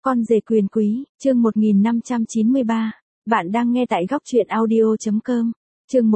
Con rể quyền quý, chương 1593. Bạn đang nghe tại góc truyện audio.com. Chương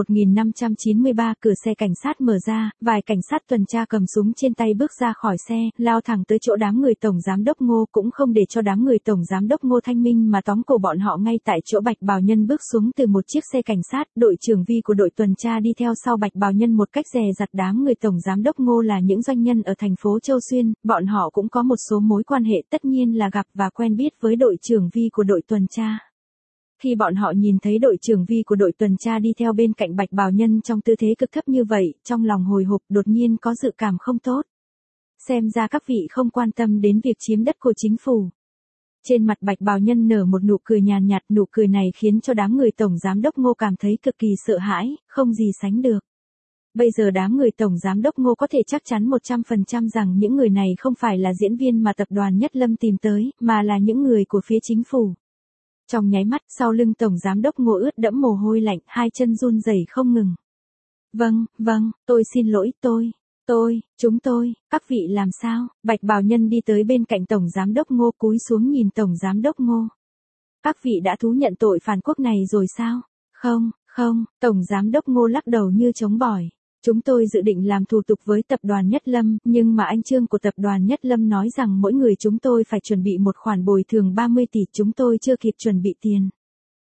1593, cửa xe cảnh sát mở ra, vài cảnh sát tuần tra cầm súng trên tay bước ra khỏi xe, lao thẳng tới chỗ đám người Tổng Giám đốc Ngô, cũng không để cho đám người Tổng Giám đốc Ngô thanh minh mà tóm cổ bọn họ ngay tại chỗ. Bạch bào nhân bước xuống từ một chiếc xe cảnh sát, đội trưởng Vi của đội tuần tra đi theo sau Bạch bào nhân một cách dè dặt. Đám người Tổng Giám đốc Ngô là những doanh nhân ở thành phố Châu Xuyên, bọn họ cũng có một số mối quan hệ, tất nhiên là gặp và quen biết với đội trưởng Vi của đội tuần tra. Khi bọn họ nhìn thấy đội trưởng Vi của đội tuần tra đi theo bên cạnh Bạch bào nhân trong tư thế cực thấp như vậy, trong lòng hồi hộp, đột nhiên có dự cảm không tốt. Xem ra các vị không quan tâm đến việc chiếm đất của chính phủ. Trên mặt Bạch bào nhân nở một nụ cười nhàn nhạt, nụ cười này khiến cho đám người Tổng Giám đốc Ngô cảm thấy cực kỳ sợ hãi, không gì sánh được. Bây giờ đám người Tổng Giám đốc Ngô có thể chắc chắn 100% rằng những người này không phải là diễn viên mà tập đoàn Nhất Lâm tìm tới, mà là những người của phía chính phủ. Trong nháy mắt, sau lưng Tổng Giám đốc Ngô ướt đẫm mồ hôi lạnh, hai chân run rẩy không ngừng. Vâng, tôi xin lỗi, chúng tôi, các vị làm sao? Bạch bào nhân đi tới bên cạnh Tổng Giám đốc Ngô, cúi xuống nhìn Tổng Giám đốc Ngô. Các vị đã thú nhận tội phản quốc này rồi sao? Không, Tổng Giám đốc Ngô lắc đầu như chống bỏi. Chúng tôi dự định làm thủ tục với tập đoàn Nhất Lâm, nhưng mà anh Trương của tập đoàn Nhất Lâm nói rằng mỗi người chúng tôi phải chuẩn bị một khoản bồi thường 30 tỷ, chúng tôi chưa kịp chuẩn bị tiền.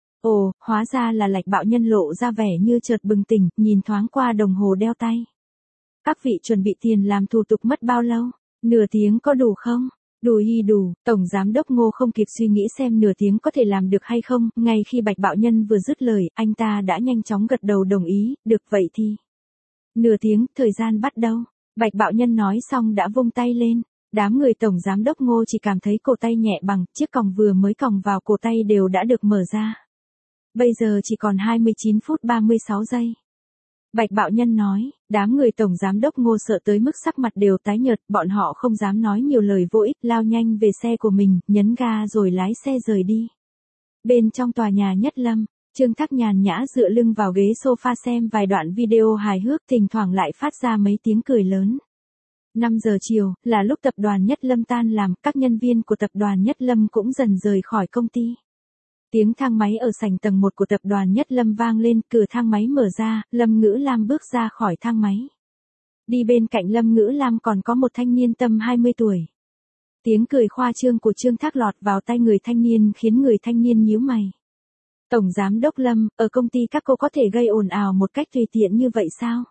Ồ, hóa ra là Bạch bạo nhân lộ ra vẻ như chợt bừng tỉnh, nhìn thoáng qua đồng hồ đeo tay. Các vị chuẩn bị tiền làm thủ tục mất bao lâu? Nửa tiếng có đủ không? Đủ. Tổng Giám đốc Ngô không kịp suy nghĩ xem nửa tiếng có thể làm được hay không, ngay khi Bạch bạo nhân vừa dứt lời, anh ta đã nhanh chóng gật đầu đồng ý, được vậy thì. Nửa tiếng, thời gian bắt đầu. Bạch bạo nhân nói xong đã vung tay lên. Đám người Tổng Giám đốc Ngô chỉ cảm thấy cổ tay nhẹ bằng, chiếc còng vừa mới còng vào cổ tay đều đã được mở ra. Bây giờ chỉ còn 29 phút 36 giây. Bạch bạo nhân nói, đám người Tổng Giám đốc Ngô sợ tới mức sắc mặt đều tái nhợt, bọn họ không dám nói nhiều lời vô ích, lao nhanh về xe của mình, nhấn ga rồi lái xe rời đi. Bên trong tòa nhà Nhất Lâm, Trương Thác nhàn nhã dựa lưng vào ghế sofa xem vài đoạn video hài hước, thỉnh thoảng lại phát ra mấy tiếng cười lớn. 5 giờ chiều, là lúc tập đoàn Nhất Lâm tan làm, các nhân viên của tập đoàn Nhất Lâm cũng dần rời khỏi công ty. Tiếng thang máy ở sảnh tầng 1 của tập đoàn Nhất Lâm vang lên, cửa thang máy mở ra, Lâm Ngữ Lam bước ra khỏi thang máy. Đi bên cạnh Lâm Ngữ Lam còn có một thanh niên tầm 20 tuổi. Tiếng cười khoa trương của Trương Thác lọt vào tai người thanh niên khiến người thanh niên nhíu mày. Tổng Giám đốc Lâm, ở công ty các cô có thể gây ồn ào một cách tùy tiện như vậy sao?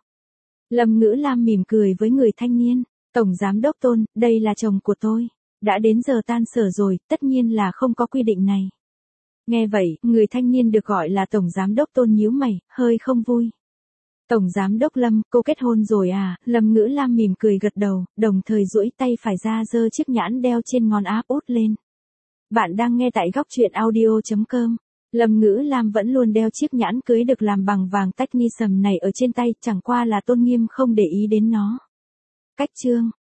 Lâm Ngữ Lam mỉm cười với người thanh niên. Tổng Giám đốc Tôn, đây là chồng của tôi. Đã đến giờ tan sở rồi, tất nhiên là không có quy định này. Nghe vậy, người thanh niên được gọi là Tổng Giám đốc Tôn nhíu mày, hơi không vui. Tổng Giám đốc Lâm, cô kết hôn rồi à? Lâm Ngữ Lam mỉm cười gật đầu, đồng thời duỗi tay phải ra giơ chiếc nhẫn đeo trên ngón áp út lên. Bạn đang nghe tại góc truyện audio.com. Lâm Ngữ Lam vẫn luôn đeo chiếc nhẫn cưới được làm bằng vàng technism này ở trên tay, chẳng qua là Tôn Nghiêm không để ý đến nó. Cách chương,